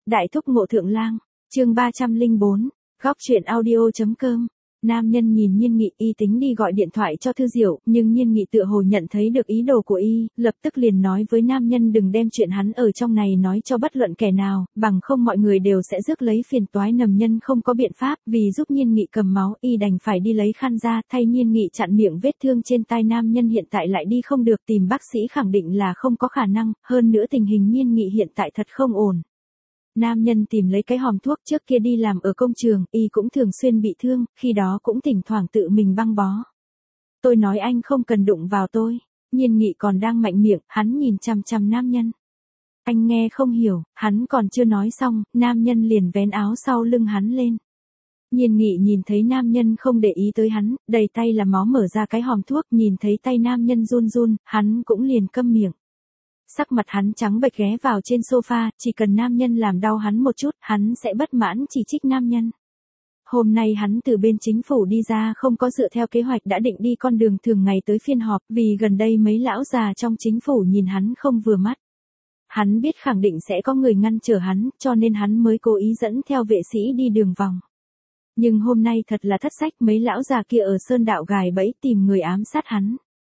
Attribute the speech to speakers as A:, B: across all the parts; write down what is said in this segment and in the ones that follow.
A: Đại thúc ngộ thượng lang, chương 304, góc truyện audio.com. Nam nhân nhìn Nhiên Nghị, y tính đi gọi điện thoại cho Thư Diệu, nhưng Nhiên Nghị tựa hồ nhận thấy được ý đồ của y, lập tức liền nói với nam nhân đừng đem chuyện hắn ở trong này nói cho bất luận kẻ nào, bằng không mọi người đều sẽ rước lấy phiền toái. Nầm nhân không có biện pháp, vì giúp Nhiên Nghị cầm máu, y đành phải đi lấy khăn ra, thay Nhiên Nghị chặn miệng vết thương trên tai. Nam nhân hiện tại lại đi không được, tìm bác sĩ khẳng định là không có khả năng, hơn nữa tình hình Nhiên Nghị hiện tại thật không ổn. Nam nhân tìm lấy cái hòm thuốc, trước kia đi làm ở công trường, y cũng thường xuyên bị thương, khi đó cũng thỉnh thoảng tự mình băng bó. Tôi nói anh không cần đụng vào tôi. Nhiên Nghị còn đang mạnh miệng, hắn nhìn chằm chằm nam nhân. Anh nghe không hiểu, hắn còn chưa nói xong, nam nhân liền vén áo sau lưng hắn lên. Nhiên Nghị nhìn thấy nam nhân không để ý tới hắn, đầy tay là máu, mở ra cái hòm thuốc, nhìn thấy tay nam nhân run run, hắn cũng liền câm miệng. Sắc mặt hắn trắng bệch, ghé vào trên sofa, chỉ cần nam nhân làm đau hắn một chút, hắn sẽ bất mãn chỉ trích nam nhân. Hôm nay hắn từ bên chính phủ đi ra, không có dựa theo kế hoạch đã định đi con đường thường ngày tới phiên họp, vì gần đây mấy lão già trong chính phủ nhìn hắn không vừa mắt. Hắn biết khẳng định sẽ có người ngăn trở hắn, cho nên hắn mới cố ý dẫn theo vệ sĩ đi đường vòng. Nhưng hôm nay thật là thất sách, mấy lão già kia ở sơn đạo gài bẫy tìm người ám sát hắn.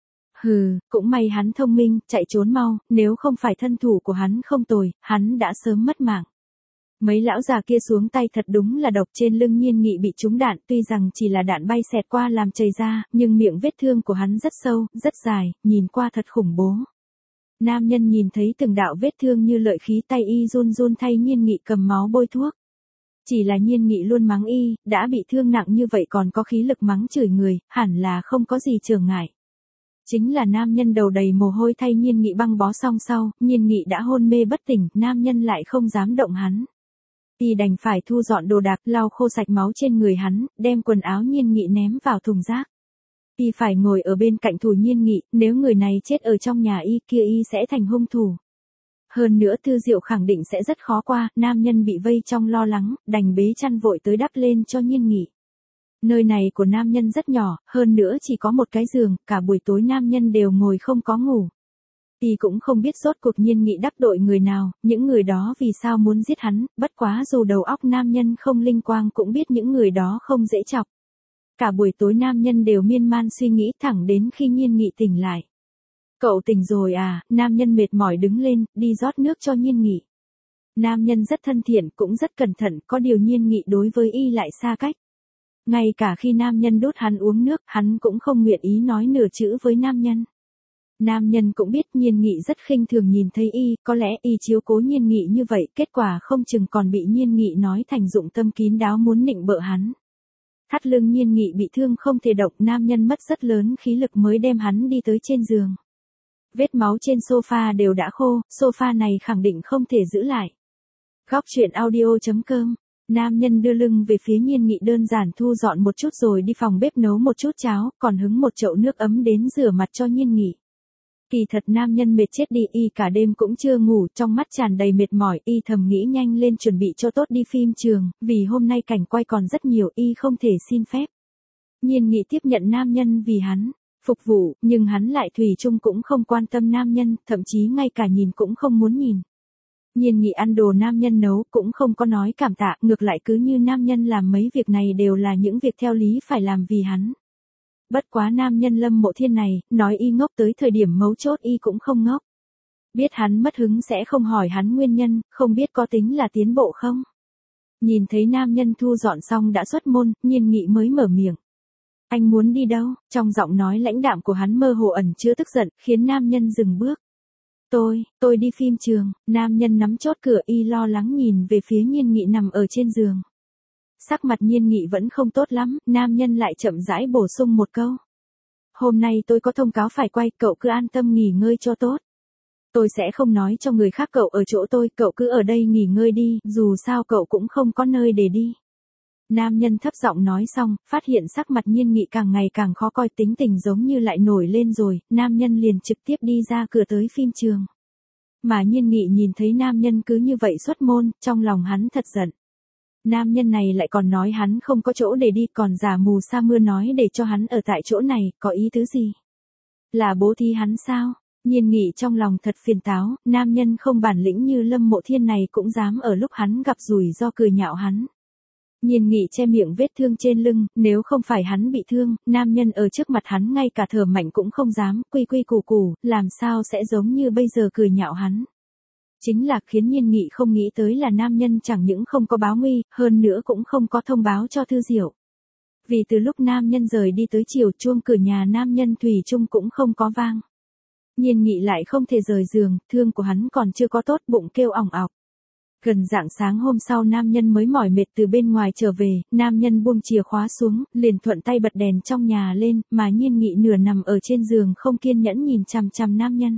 A: Hừ, cũng may hắn thông minh, chạy trốn mau, nếu không phải thân thủ của hắn không tồi, hắn đã sớm mất mạng. Mấy lão già kia xuống tay thật đúng là độc. Trên lưng Nhiên Nghị bị trúng đạn, tuy rằng chỉ là đạn bay xẹt qua làm chảy ra, nhưng miệng vết thương của hắn rất sâu, rất dài, nhìn qua thật khủng bố. Nam nhân nhìn thấy từng đạo vết thương như lợi khí, tay y run run thay Nhiên Nghị cầm máu bôi thuốc. Chỉ là Nhiên Nghị luôn mắng y, đã bị thương nặng như vậy còn có khí lực mắng chửi người, hẳn là không có gì trở ngại. Chính là nam nhân đầu đầy mồ hôi thay Nhiên Nghị băng bó xong sau, Nhiên Nghị đã hôn mê bất tỉnh, nam nhân lại không dám động hắn. Y đành phải thu dọn đồ đạc, lau khô sạch máu trên người hắn, đem quần áo Nhiên Nghị ném vào thùng rác. Y phải ngồi ở bên cạnh thủ Nhiên Nghị, nếu người này chết ở trong nhà y, kia y sẽ thành hung thủ. Hơn nữa Thư Diệu khẳng định sẽ rất khó qua, nam nhân bị vây trong lo lắng, đành bế chăn vội tới đắp lên cho Nhiên Nghị. Nơi này của nam nhân rất nhỏ, hơn nữa chỉ có một cái giường, cả buổi tối nam nhân đều ngồi không có ngủ. Y cũng không biết rốt cuộc Nhiên Nghị đắc tội người nào, những người đó vì sao muốn giết hắn, bất quá dù đầu óc nam nhân không linh quang cũng biết những người đó không dễ chọc. Cả buổi tối nam nhân đều miên man suy nghĩ, thẳng đến khi Nhiên Nghị tỉnh lại. Cậu tỉnh rồi à? Nam nhân mệt mỏi đứng lên, đi rót nước cho Nhiên Nghị. Nam nhân rất thân thiện, cũng rất cẩn thận, có điều Nhiên Nghị đối với y lại xa cách. Ngay cả khi nam nhân đút hắn uống nước, hắn cũng không nguyện ý nói nửa chữ với nam nhân. Nam nhân cũng biết Nhiên Nghị rất khinh thường nhìn thấy y, có lẽ y chiếu cố Nhiên Nghị như vậy, kết quả không chừng còn bị Nhiên Nghị nói thành dụng tâm kín đáo muốn nịnh bợ hắn. Thắt lưng Nhiên Nghị bị thương không thể động, nam nhân mất rất lớn khí lực mới đem hắn đi tới trên giường. Vết máu trên sofa đều đã khô, sofa này khẳng định không thể giữ lại. Góc truyện audio.com. Nam nhân đưa lưng về phía Nhiên Nghị, đơn giản thu dọn một chút rồi đi phòng bếp nấu một chút cháo, còn hứng một chậu nước ấm đến rửa mặt cho Nhiên Nghị. Kỳ thật nam nhân mệt chết đi, y cả đêm cũng chưa ngủ, trong mắt tràn đầy mệt mỏi, y thầm nghĩ nhanh lên chuẩn bị cho tốt đi phim trường, vì hôm nay cảnh quay còn rất nhiều, y không thể xin phép. Nhiên Nghị tiếp nhận nam nhân vì hắn phục vụ, nhưng hắn lại thủy chung cũng không quan tâm nam nhân, thậm chí ngay cả nhìn cũng không muốn nhìn. Nhiên Nghị ăn đồ nam nhân nấu cũng không có nói cảm tạ, ngược lại cứ như nam nhân làm mấy việc này đều là những việc theo lý phải làm vì hắn. Bất quá nam nhân Lâm Mộ Thiên này, nói y ngốc tới thời điểm mấu chốt y cũng không ngốc. Biết hắn mất hứng sẽ không hỏi hắn nguyên nhân, không biết có tính là tiến bộ không. Nhìn thấy nam nhân thu dọn xong đã xuất môn, Nhiên Nghị mới mở miệng. Anh muốn đi đâu? Trong giọng nói lãnh đạm của hắn mơ hồ ẩn chứa tức giận, khiến nam nhân dừng bước. Tôi đi phim trường. Nam nhân nắm chốt cửa, y lo lắng nhìn về phía Nhiên Nghị nằm ở trên giường. Sắc mặt Nhiên Nghị vẫn không tốt lắm, nam nhân lại chậm rãi bổ sung một câu. Hôm nay tôi có thông cáo phải quay, cậu cứ an tâm nghỉ ngơi cho tốt. Tôi sẽ không nói cho người khác cậu ở chỗ tôi, cậu cứ ở đây nghỉ ngơi đi, dù sao cậu cũng không có nơi để đi. Nam nhân thấp giọng nói xong, phát hiện sắc mặt Nhiên Nghị càng ngày càng khó coi, tính tình giống như lại nổi lên rồi, nam nhân liền trực tiếp đi ra cửa tới phim trường. Mà Nhiên Nghị nhìn thấy nam nhân cứ như vậy xuất môn, trong lòng hắn thật giận. Nam nhân này lại còn nói hắn không có chỗ để đi, còn giả mù sa mưa nói để cho hắn ở tại chỗ này, có ý tứ gì? Là bố thí hắn sao? Nhiên Nghị trong lòng thật phiền táo, nam nhân không bản lĩnh như Lâm Mộ Thiên này cũng dám ở lúc hắn gặp rủi ro cười nhạo hắn. Nhiên Nghị che miệng vết thương trên lưng, nếu không phải hắn bị thương, nam nhân ở trước mặt hắn ngay cả thở mạnh cũng không dám, quy quy củ củ, làm sao sẽ giống như bây giờ cười nhạo hắn. Chính là khiến Nhiên Nghị không nghĩ tới là nam nhân chẳng những không có báo nguy, hơn nữa cũng không có thông báo cho Thư Diệu. Vì từ lúc nam nhân rời đi tới chiều, chuông cửa nhà nam nhân thủy chung cũng không có vang. Nhiên Nghị lại không thể rời giường, thương của hắn còn chưa có tốt, bụng kêu ỏng ọc. Gần rạng sáng hôm sau nam nhân mới mỏi mệt từ bên ngoài trở về, nam nhân buông chìa khóa xuống, liền thuận tay bật đèn trong nhà lên, mà Nhiên Nghị nửa nằm ở trên giường không kiên nhẫn nhìn chằm chằm nam nhân.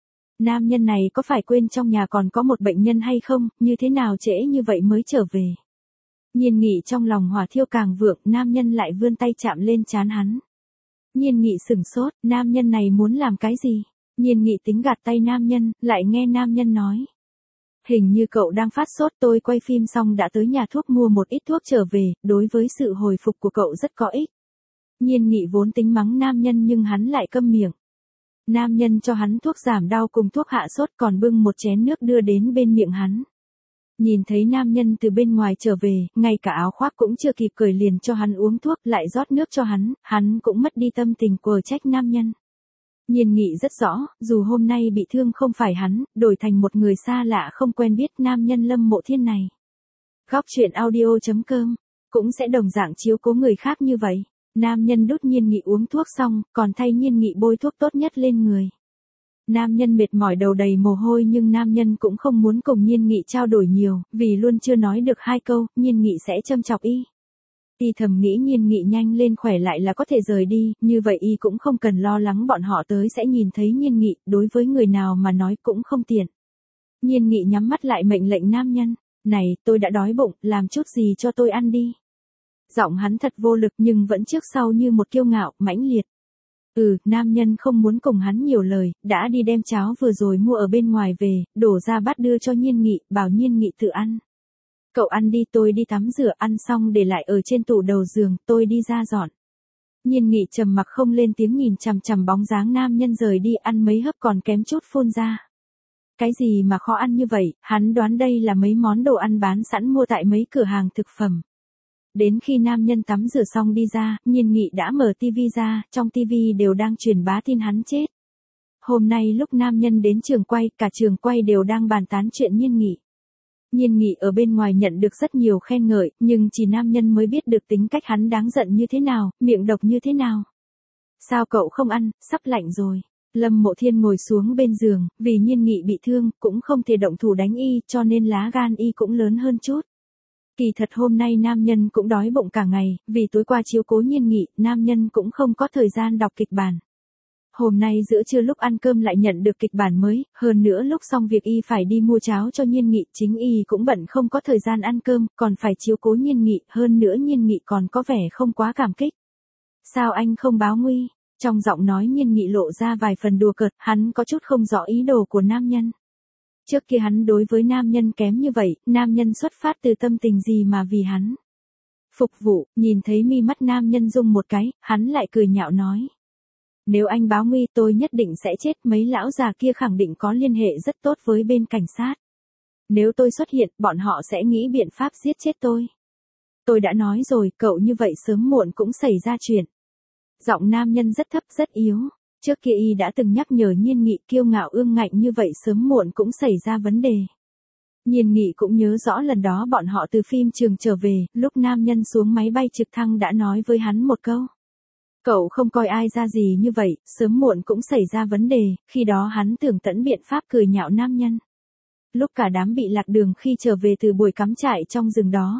A: Nam nhân này có phải quên trong nhà còn có một bệnh nhân hay không, như thế nào trễ như vậy mới trở về. Nhiên Nghị trong lòng hỏa thiêu càng vượng, nam nhân lại vươn tay chạm lên trán hắn. Nhiên Nghị sửng sốt, nam nhân này muốn làm cái gì? Nhiên Nghị tính gạt tay nam nhân, lại nghe nam nhân nói. Hình như cậu đang phát sốt, tôi quay phim xong đã tới nhà thuốc mua một ít thuốc trở về, đối với sự hồi phục của cậu rất có ích. Nhiên Nghị vốn tính mắng nam nhân nhưng hắn lại câm miệng. Nam nhân cho hắn thuốc giảm đau cùng thuốc hạ sốt còn bưng một chén nước đưa đến bên miệng hắn. Nhìn thấy nam nhân từ bên ngoài trở về, ngay cả áo khoác cũng chưa kịp cởi liền cho hắn uống thuốc lại rót nước cho hắn cũng mất đi tâm tình quờ trách nam nhân. Nhiên Nghị rất rõ, dù hôm nay bị thương không phải hắn, đổi thành một người xa lạ không quen biết nam nhân Lâm Mộ Thiên này. Góc truyện audio.com cũng sẽ đồng dạng chiếu cố người khác như vậy. Nam nhân đút Nhiên Nghị uống thuốc xong, còn thay Nhiên Nghị bôi thuốc tốt nhất lên người. Nam nhân mệt mỏi đầu đầy mồ hôi nhưng nam nhân cũng không muốn cùng Nhiên Nghị trao đổi nhiều, vì luôn chưa nói được 2 câu, Nhiên Nghị sẽ châm chọc y. Y thầm nghĩ Nhiên Nghị nhanh lên khỏe lại là có thể rời đi, như vậy y cũng không cần lo lắng bọn họ tới sẽ nhìn thấy Nhiên Nghị, đối với người nào mà nói cũng không tiện. Nhiên Nghị nhắm mắt lại mệnh lệnh nam nhân, này, tôi đã đói bụng, làm chút gì cho tôi ăn đi. Giọng hắn thật vô lực nhưng vẫn trước sau như một kiêu ngạo, mãnh liệt. Nam nhân không muốn cùng hắn nhiều lời, đã đi đem cháo vừa rồi mua ở bên ngoài về, đổ ra bát đưa cho Nhiên Nghị, bảo Nhiên Nghị tự ăn. Cậu ăn đi, tôi đi tắm rửa, ăn xong để lại ở trên tủ đầu giường, tôi đi ra dọn. Nhiên Nghị trầm mặc không lên tiếng nhìn chằm chằm bóng dáng nam nhân rời đi, ăn mấy hớp còn kém chút phun ra. Cái gì mà khó ăn như vậy, hắn đoán đây là mấy món đồ ăn bán sẵn mua tại mấy cửa hàng thực phẩm. Đến khi nam nhân tắm rửa xong đi ra, Nhiên Nghị đã mở tivi ra, trong tivi đều đang truyền bá tin hắn chết. Hôm nay lúc nam nhân đến trường quay, cả trường quay đều đang bàn tán chuyện Nhiên Nghị. Nhiên Nghị ở bên ngoài nhận được rất nhiều khen ngợi, nhưng chỉ nam nhân mới biết được tính cách hắn đáng giận như thế nào, miệng độc như thế nào. Sao cậu không ăn, sắp lạnh rồi. Lâm Mộ Thiên ngồi xuống bên giường, vì Nhiên Nghị bị thương, cũng không thể động thủ đánh y, cho nên lá gan y cũng lớn hơn chút. Kỳ thật hôm nay nam nhân cũng đói bụng cả ngày, vì tối qua chiếu cố Nhiên Nghị, nam nhân cũng không có thời gian đọc kịch bản. Hôm nay giữa trưa lúc ăn cơm lại nhận được kịch bản mới, hơn nữa lúc xong việc y phải đi mua cháo cho Nhiên Nghị, chính y cũng bận không có thời gian ăn cơm, còn phải chiếu cố Nhiên Nghị, hơn nữa Nhiên Nghị còn có vẻ không quá cảm kích. Sao anh không báo nguy? Trong giọng nói Nhiên Nghị lộ ra vài phần đùa cợt, hắn có chút không rõ ý đồ của nam nhân. Trước kia hắn đối với nam nhân kém như vậy, nam nhân xuất phát từ tâm tình gì mà vì hắn phục vụ, nhìn thấy mi mắt nam nhân rung một cái, hắn lại cười nhạo nói. Nếu anh báo nguy tôi nhất định sẽ chết, mấy lão già kia khẳng định có liên hệ rất tốt với bên cảnh sát. Nếu tôi xuất hiện, bọn họ sẽ nghĩ biện pháp giết chết tôi. Tôi đã nói rồi, cậu như vậy sớm muộn cũng xảy ra chuyện. Giọng nam nhân rất thấp rất yếu. Trước kia y đã từng nhắc nhở Nhiên Nghị kiêu ngạo ương ngạnh như vậy sớm muộn cũng xảy ra vấn đề. Nhiên Nghị cũng nhớ rõ lần đó bọn họ từ phim trường trở về, lúc nam nhân xuống máy bay trực thăng đã nói với hắn một câu. Cậu không coi ai ra gì như vậy, sớm muộn cũng xảy ra vấn đề, khi đó hắn tưởng tận biện pháp cười nhạo nam nhân. Lúc cả đám bị lạc đường khi trở về từ buổi cắm trại trong rừng đó,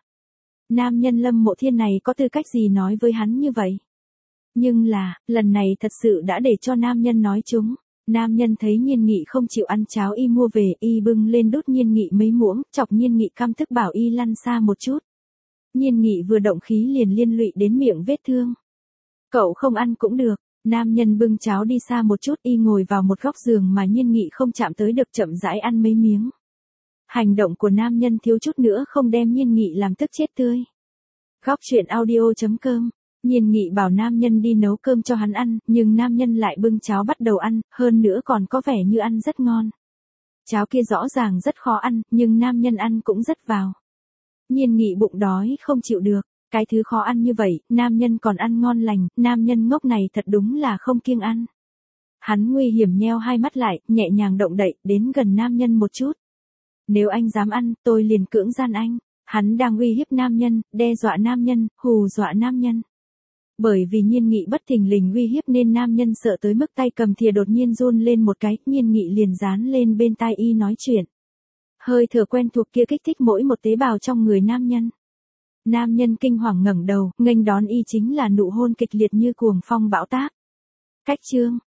A: nam nhân Lâm Mộ Thiên này có tư cách gì nói với hắn như vậy? Nhưng là, lần này thật sự đã để cho nam nhân nói chúng. Nam nhân thấy Nhiên Nghị không chịu ăn cháo y mua về, y bưng lên đút Nhiên Nghị mấy muỗng, chọc Nhiên Nghị căm tức bảo y lăn xa một chút. Nhiên Nghị vừa động khí liền liên lụy đến miệng vết thương. Cậu không ăn cũng được. Nam nhân bưng cháo đi xa một chút, y ngồi vào một góc giường mà Nhiên Nghị không chạm tới được, chậm rãi ăn mấy miếng. Hành động của nam nhân thiếu chút nữa không đem Nhiên Nghị làm tức chết tươi. Góc truyện audio.com Nhiên Nghị bảo nam nhân đi nấu cơm cho hắn ăn, nhưng nam nhân lại bưng cháo bắt đầu ăn, hơn nữa còn có vẻ như ăn rất ngon. Cháo kia rõ ràng rất khó ăn, nhưng nam nhân ăn cũng rất vào. Nhiên Nghị bụng đói không chịu được, cái thứ khó ăn như vậy, nam nhân còn ăn ngon lành, nam nhân ngốc này thật đúng là không kiêng ăn. Hắn nguy hiểm nheo hai mắt lại, nhẹ nhàng động đậy, đến gần nam nhân một chút. Nếu anh dám ăn, tôi liền cưỡng gian anh. Hắn đang uy hiếp nam nhân, đe dọa nam nhân, hù dọa nam nhân. Bởi vì Nhiên Nghị bất thình lình uy hiếp nên nam nhân sợ tới mức tay cầm thìa đột nhiên run lên một cái, Nhiên Nghị liền dán lên bên tai y nói chuyện. Hơi thở quen thuộc kia kích thích mỗi một tế bào trong người nam nhân. Nam nhân kinh hoàng ngẩng đầu, nghênh đón y chính là nụ hôn kịch liệt như cuồng phong bão táp. Cách chương